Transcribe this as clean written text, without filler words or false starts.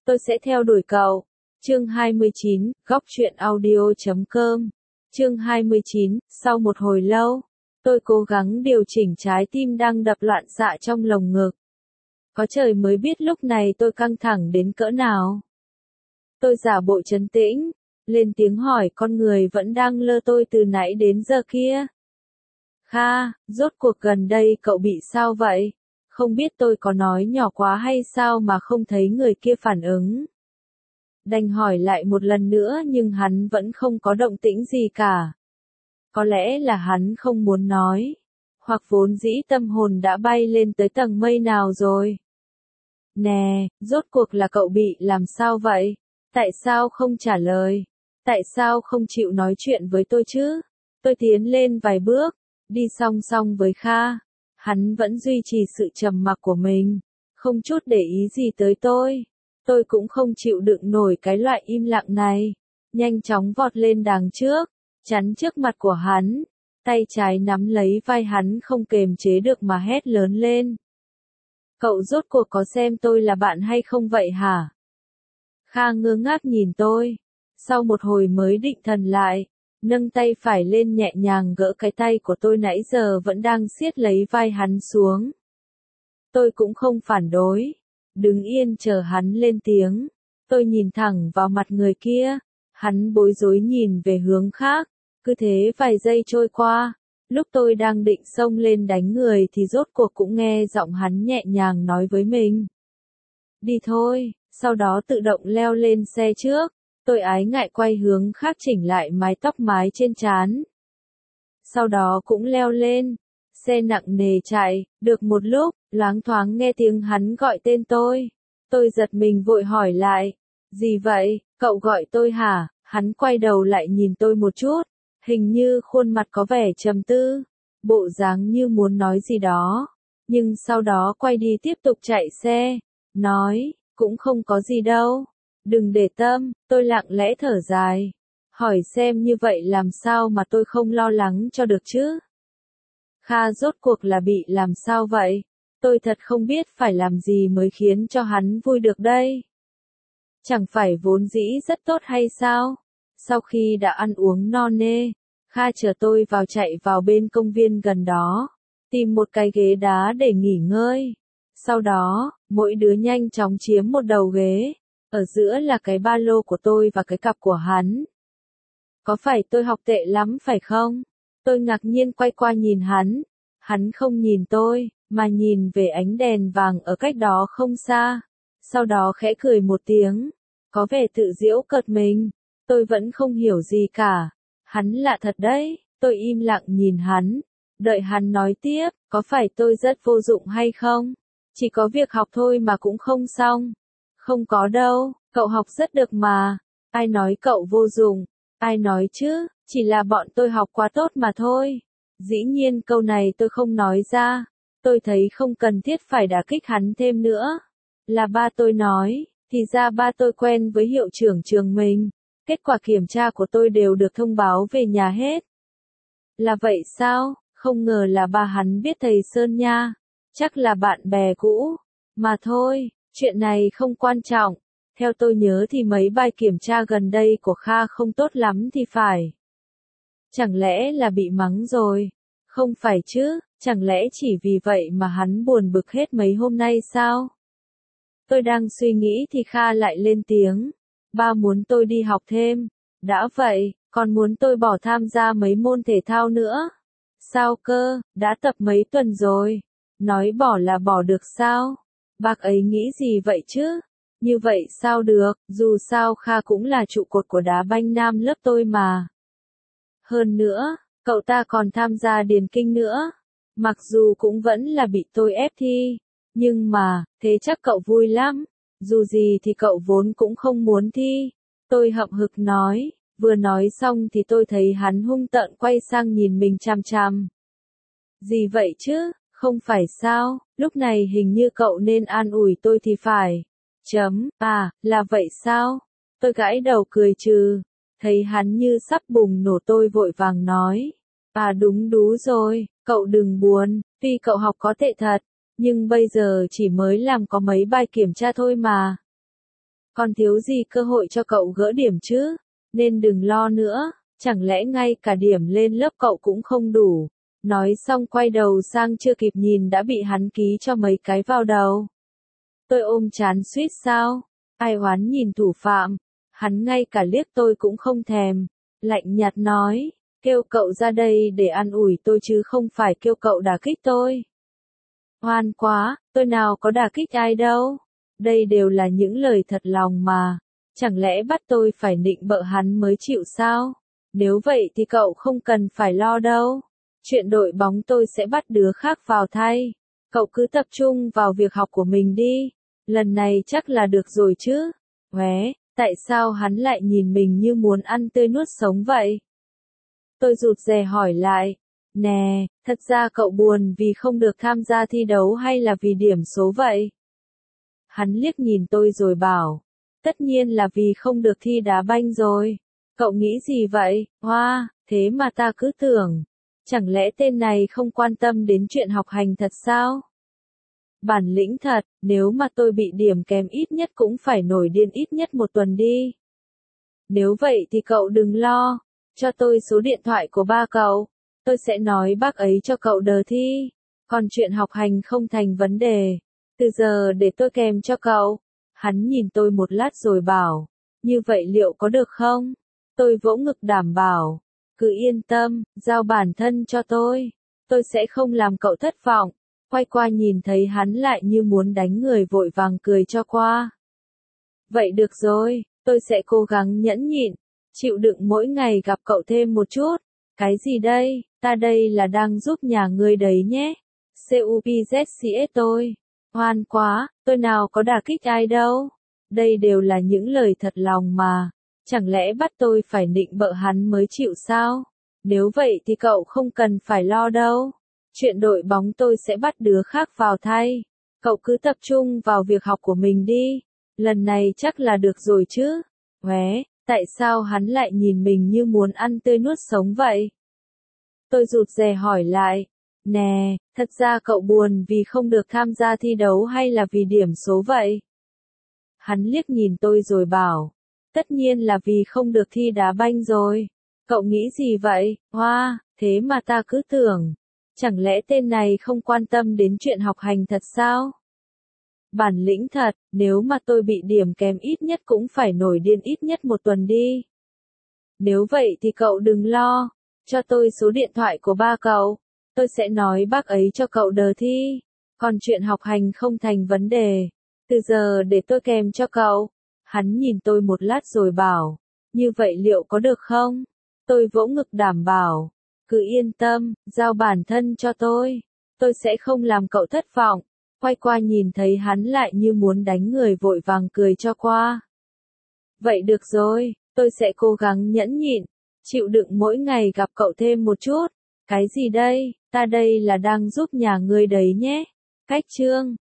tôi sẽ theo đuổi cậu. Chương 29, góc truyện audio.com. Chương 29, sau một hồi lâu, tôi cố gắng điều chỉnh trái tim đang đập loạn xạ trong lồng ngực. Có trời mới biết lúc này tôi căng thẳng đến cỡ nào. Tôi giả bộ trấn tĩnh, lên tiếng hỏi con người vẫn đang lơ tôi từ nãy đến giờ kia. Kha, rốt cuộc gần đây cậu bị sao vậy? Không biết tôi có nói nhỏ quá hay sao mà không thấy người kia phản ứng. Đành hỏi lại một lần nữa nhưng hắn vẫn không có động tĩnh gì cả. Có lẽ là hắn không muốn nói, hoặc vốn dĩ tâm hồn đã bay lên tới tầng mây nào rồi. Nè, rốt cuộc là cậu bị làm sao vậy? Tại sao không trả lời? Tại sao không chịu nói chuyện với tôi chứ? Tôi tiến lên vài bước, đi song song với Kha. Hắn vẫn duy trì sự trầm mặc của mình, không chút để ý gì tới tôi. Tôi cũng không chịu đựng nổi cái loại im lặng này. Nhanh chóng vọt lên đằng trước, chắn trước mặt của hắn. Tay trái nắm lấy vai hắn không kềm chế được mà hét lớn lên. Cậu rốt cuộc có xem tôi là bạn hay không vậy hả? Kha ngơ ngác nhìn tôi. Sau một hồi mới định thần lại, nâng tay phải lên nhẹ nhàng gỡ cái tay của tôi nãy giờ vẫn đang siết lấy vai hắn xuống. Tôi cũng không phản đối, đứng yên chờ hắn lên tiếng. Tôi nhìn thẳng vào mặt người kia, hắn bối rối nhìn về hướng khác, cứ thế vài giây trôi qua. Lúc tôi đang định xông lên đánh người thì rốt cuộc cũng nghe giọng hắn nhẹ nhàng nói với mình. Đi thôi, sau đó tự động leo lên xe trước. Tôi ái ngại quay hướng khác chỉnh lại mái tóc mái trên trán. Sau đó cũng leo lên. Xe nặng nề chạy, được một lúc, loáng thoáng nghe tiếng hắn gọi tên tôi. Tôi giật mình vội hỏi lại. Gì vậy, cậu gọi tôi hả? Hắn quay đầu lại nhìn tôi một chút. Hình như khuôn mặt có vẻ trầm tư. Bộ dáng như muốn nói gì đó. Nhưng sau đó quay đi tiếp tục chạy xe. Nói, cũng không có gì đâu. Đừng để tâm, tôi lặng lẽ thở dài. Hỏi xem như vậy làm sao mà tôi không lo lắng cho được chứ? Kha rốt cuộc là bị làm sao vậy? Tôi thật không biết phải làm gì mới khiến cho hắn vui được đây. Chẳng phải vốn dĩ rất tốt hay sao? Sau khi đã ăn uống no nê, Kha chở tôi vào chạy vào bên công viên gần đó, tìm một cái ghế đá để nghỉ ngơi. Sau đó, mỗi đứa nhanh chóng chiếm một đầu ghế. Ở giữa là cái ba lô của tôi và cái cặp của hắn. Có phải tôi học tệ lắm phải không? Tôi ngạc nhiên quay qua nhìn hắn. Hắn không nhìn tôi, mà nhìn về ánh đèn vàng ở cách đó không xa. Sau đó khẽ cười một tiếng. Có vẻ tự giễu cợt mình. Tôi vẫn không hiểu gì cả. Hắn lạ thật đấy. Tôi im lặng nhìn hắn. Đợi hắn nói tiếp. Có phải tôi rất vô dụng hay không? Chỉ có việc học thôi mà cũng không xong. Không có đâu, cậu học rất được mà. Ai nói cậu vô dụng? Ai nói chứ, chỉ là bọn tôi học quá tốt mà thôi. Dĩ nhiên câu này tôi không nói ra. Tôi thấy không cần thiết phải đả kích hắn thêm nữa. Là ba tôi nói, thì ra ba tôi quen với hiệu trưởng trường mình. Kết quả kiểm tra của tôi đều được thông báo về nhà hết. Là vậy sao? Không ngờ là ba hắn biết thầy Sơn nha. Chắc là bạn bè cũ. Mà thôi. Chuyện này không quan trọng. Theo tôi nhớ thì mấy bài kiểm tra gần đây của Kha không tốt lắm thì phải. Chẳng lẽ là bị mắng rồi? Không phải chứ, chẳng lẽ chỉ vì vậy mà hắn buồn bực hết mấy hôm nay sao? Tôi đang suy nghĩ thì Kha lại lên tiếng. Ba muốn tôi đi học thêm. Đã vậy, còn muốn tôi bỏ tham gia mấy môn thể thao nữa. Sao cơ, đã tập mấy tuần rồi. Nói bỏ là bỏ được sao? Bác ấy nghĩ gì vậy chứ? Như vậy sao được, dù sao Kha cũng là trụ cột của đá banh nam lớp tôi mà. Hơn nữa, cậu ta còn tham gia điền kinh nữa. Mặc dù cũng vẫn là bị tôi ép thi. Nhưng mà, thế chắc cậu vui lắm. Dù gì thì cậu vốn cũng không muốn thi. Tôi hậm hực nói. Vừa nói xong thì tôi thấy hắn hung tợn quay sang nhìn mình chằm chằm. Gì vậy chứ? Không phải sao, lúc này hình như cậu nên an ủi tôi thì phải. Là vậy sao? Tôi gãi đầu cười trừ. Thấy hắn như sắp bùng nổ tôi vội vàng nói. Đúng rồi, cậu đừng buồn, tuy cậu học có tệ thật, nhưng bây giờ chỉ mới làm có mấy bài kiểm tra thôi mà. Còn thiếu gì cơ hội cho cậu gỡ điểm chứ? Nên đừng lo nữa, chẳng lẽ ngay cả điểm lên lớp cậu cũng không đủ. Nói xong quay đầu sang chưa kịp nhìn đã bị hắn ký cho mấy cái vào đầu. Tôi ôm chán suýt sao? Ai oán nhìn thủ phạm, hắn ngay cả liếc tôi cũng không thèm, lạnh nhạt nói, kêu cậu ra đây để an ủi tôi chứ không phải kêu cậu đả kích tôi. Oan quá, tôi nào có đả kích ai đâu. Đây đều là những lời thật lòng mà. Chẳng lẽ bắt tôi phải nịnh bợ hắn mới chịu sao? Nếu vậy thì cậu không cần phải lo đâu. Chuyện đội bóng tôi sẽ bắt đứa khác vào thay. Cậu cứ tập trung vào việc học của mình đi. Lần này chắc là được rồi chứ. Huế, tại sao hắn lại nhìn mình như muốn ăn tươi nuốt sống vậy? Tôi rụt rè hỏi lại. Nè, thật ra cậu buồn vì không được tham gia thi đấu hay là vì điểm số vậy? Hắn liếc nhìn tôi rồi bảo. Tất nhiên là vì không được thi đá banh rồi. Cậu nghĩ gì vậy? Hoa, thế mà ta cứ tưởng. Chẳng lẽ tên này không quan tâm đến chuyện học hành thật sao? Bản lĩnh thật, nếu mà tôi bị điểm kém ít nhất cũng phải nổi điên ít nhất một tuần đi. Nếu vậy thì cậu đừng lo, cho tôi số điện thoại của ba cậu, tôi sẽ nói bác ấy cho cậu đờ thi. Còn chuyện học hành không thành vấn đề, từ giờ để tôi kèm cho cậu. Hắn nhìn tôi một lát rồi bảo, như vậy liệu có được không? Tôi vỗ ngực đảm bảo, cứ yên tâm, giao bản thân cho tôi sẽ không làm cậu thất vọng. Quay qua nhìn thấy hắn lại như muốn đánh người vội vàng cười cho qua. Vậy được rồi, tôi sẽ cố gắng nhẫn nhịn, chịu đựng mỗi ngày gặp cậu thêm một chút. Cái gì đây, ta đây là đang giúp nhà ngươi đấy nhé. CUPZCS tôi. Hoan quá, tôi nào có đả kích ai đâu. Đây đều là những lời thật lòng mà. Chẳng lẽ bắt tôi phải nịnh bợ hắn mới chịu sao? Nếu vậy thì cậu không cần phải lo đâu. Chuyện đội bóng tôi sẽ bắt đứa khác vào thay. Cậu cứ tập trung vào việc học của mình đi. Lần này chắc là được rồi chứ. Huế, tại sao hắn lại nhìn mình như muốn ăn tươi nuốt sống vậy? Tôi rụt rè hỏi lại. Nè, thật ra cậu buồn vì không được tham gia thi đấu hay là vì điểm số vậy? Hắn liếc nhìn tôi rồi bảo. Tất nhiên là vì không được thi đá banh rồi. Cậu nghĩ gì vậy? Hoa, thế mà ta cứ tưởng. Chẳng lẽ tên này không quan tâm đến chuyện học hành thật sao? Bản lĩnh thật, nếu mà tôi bị điểm kém ít nhất cũng phải nổi điên ít nhất một tuần đi. Nếu vậy thì cậu đừng lo, cho tôi số điện thoại của ba cậu, tôi sẽ nói bác ấy cho cậu đờ thi. Còn chuyện học hành không thành vấn đề, từ giờ để tôi kèm cho cậu. Hắn nhìn tôi một lát rồi bảo, như vậy liệu có được không? Tôi vỗ ngực đảm bảo, cứ yên tâm, giao bản thân cho tôi sẽ không làm cậu thất vọng. Quay qua nhìn thấy hắn lại như muốn đánh người vội vàng cười cho qua. Vậy được rồi, tôi sẽ cố gắng nhẫn nhịn, chịu đựng mỗi ngày gặp cậu thêm một chút. Cái gì đây, ta đây là đang giúp nhà ngươi đấy nhé. Cách chương